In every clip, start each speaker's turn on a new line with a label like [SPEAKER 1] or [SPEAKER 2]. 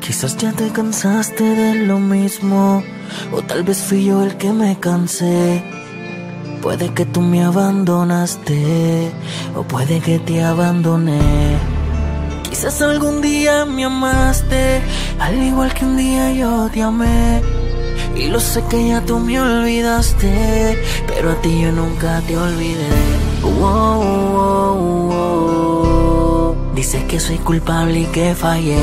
[SPEAKER 1] Quizás ya te cansaste de lo mismo, o tal vez fui yo el que me cansé. Puede que tú me abandonaste, o puede que te abandoné. Quizás algún día me amaste, al igual que un día yo te amé. Y lo sé que ya tú me olvidaste, pero a ti yo nunca te olvidé. Dices que soy culpable y que fallé,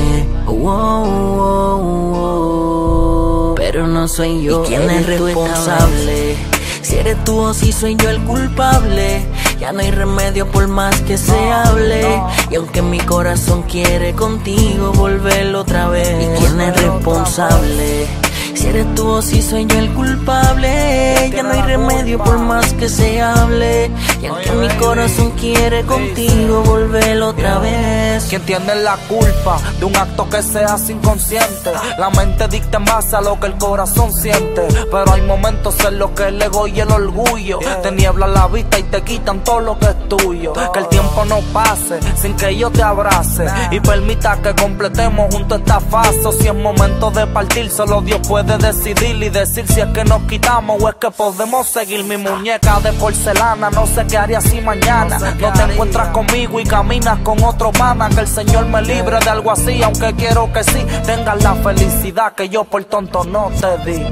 [SPEAKER 1] pero no soy yo. ¿Y quién es responsable? Si eres tú o si soy yo el culpable. Ya no hay remedio por más que se hable. Y aunque mi corazón quiere contigo volverlo otra vez. ¿Y quién es responsable? Si eres tú o si soy yo el culpable. Ya no hay remedio por más que se hable. Y aunque mi corazón quiere contigo volverlo otra vez.
[SPEAKER 2] ¿Quién tiene la culpa de un acto que seas inconsciente? La mente dicta en base a lo que el corazón siente. Pero hay momentos en los que el ego y el orgullo te nieblan la vista y te quitan todo lo que es tuyo. Que el tiempo no pase sin que yo te abrace y permita que completemos junto esta fase. O si es momento de partir, solo Dios puede decidir y decir si es que nos quitamos o es que podemos seguir. Mi muñeca de porcelana, no sé qué haría si mañana no te encuentras conmigo y caminas con otro pana. Que el Señor me libre de algo así, aunque quiero que sí tengas la felicidad que yo por tonto no te di.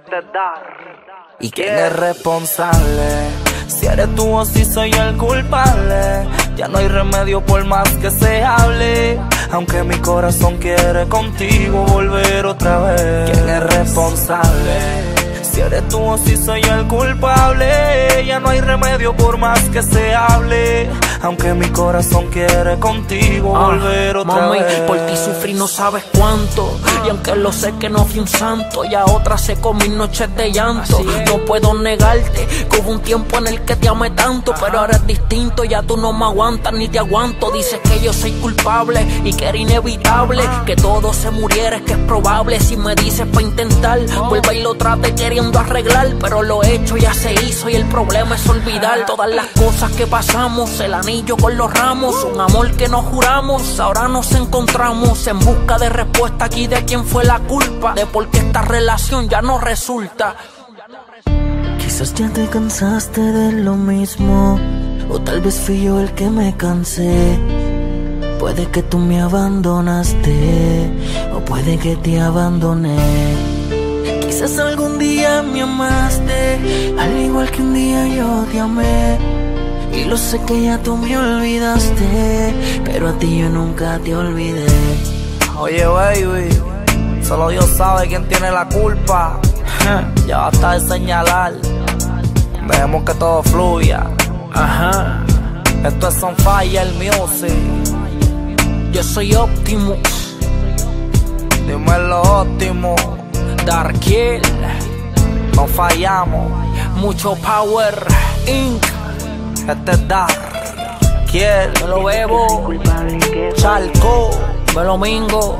[SPEAKER 2] ¿Y quién es responsable? Si eres tú o si soy yo el culpable. Ya no hay remedio por más que se hable. Aunque mi corazón quiere contigo volver otra vez. ¿Quién es responsable? Si eres tú o si soy yo el culpable. Ya no hay remedio por más que se hable. Aunque mi corazón quiere contigo volver otra vez.
[SPEAKER 1] Por ti sufrí no sabes cuánto. Y aunque lo sé que no fui un santo, ya otra secó mis noches de llanto. No puedo negarte que hubo un tiempo en el que te amé tanto, pero ahora es distinto, ya tú no me aguantas ni te aguanto. Dices que yo soy culpable y que era inevitable que todo se muriera, es que es probable. Si me dices pa' intentar, vuelva y lo trate queriendo arreglar, pero lo hecho ya se hizo y el problema es olvidar todas las cosas que pasamos. El anillo con los ramos, un amor que nos juramos. Ahora nos encontramos en busca de respuesta aquí de quién fue la culpa, de por qué esta relación ya no resulta. Quizás ya te cansaste de lo mismo, o tal vez fui yo el que me cansé. Puede que tú me abandonaste, o puede que te abandoné. Quizás algún día me amaste, al igual que un día yo te amé. Y lo sé que ya tú me olvidaste, pero a ti yo nunca te olvidé.
[SPEAKER 2] Oye baby, solo Dios sabe quién tiene la culpa. Ya basta de señalar, dejemos que todo fluya.
[SPEAKER 1] Ajá.
[SPEAKER 2] Esto es On Fire Music.
[SPEAKER 1] Yo soy Optimus.
[SPEAKER 2] Dímelo Optimus.
[SPEAKER 1] Darkiel.
[SPEAKER 2] No fallamos.
[SPEAKER 1] Mucho power. Inc.
[SPEAKER 2] Este es Darkiel.
[SPEAKER 1] Me lo bebo.
[SPEAKER 2] Charco.
[SPEAKER 1] Me lo mingo.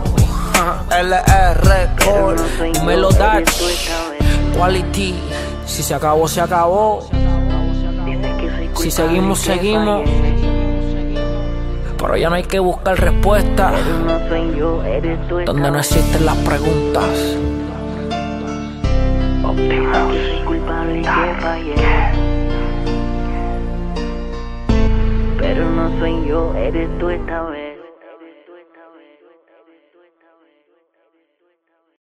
[SPEAKER 2] LR Core.
[SPEAKER 1] Me lo Dutch. Quality. Si se acabó, se acabó. Si seguimos, seguimos. Pero ya no hay que buscar respuestas donde no existen las preguntas.
[SPEAKER 3] Pero no soy yo, eres tú esta vez.